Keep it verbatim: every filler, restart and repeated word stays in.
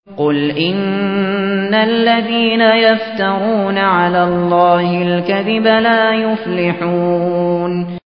قُلْ إِنَّ الَّذِينَ يَفْتَرُونَ عَلَى اللَّهِ الْكَذِبَ لَا يُفْلِحُونَ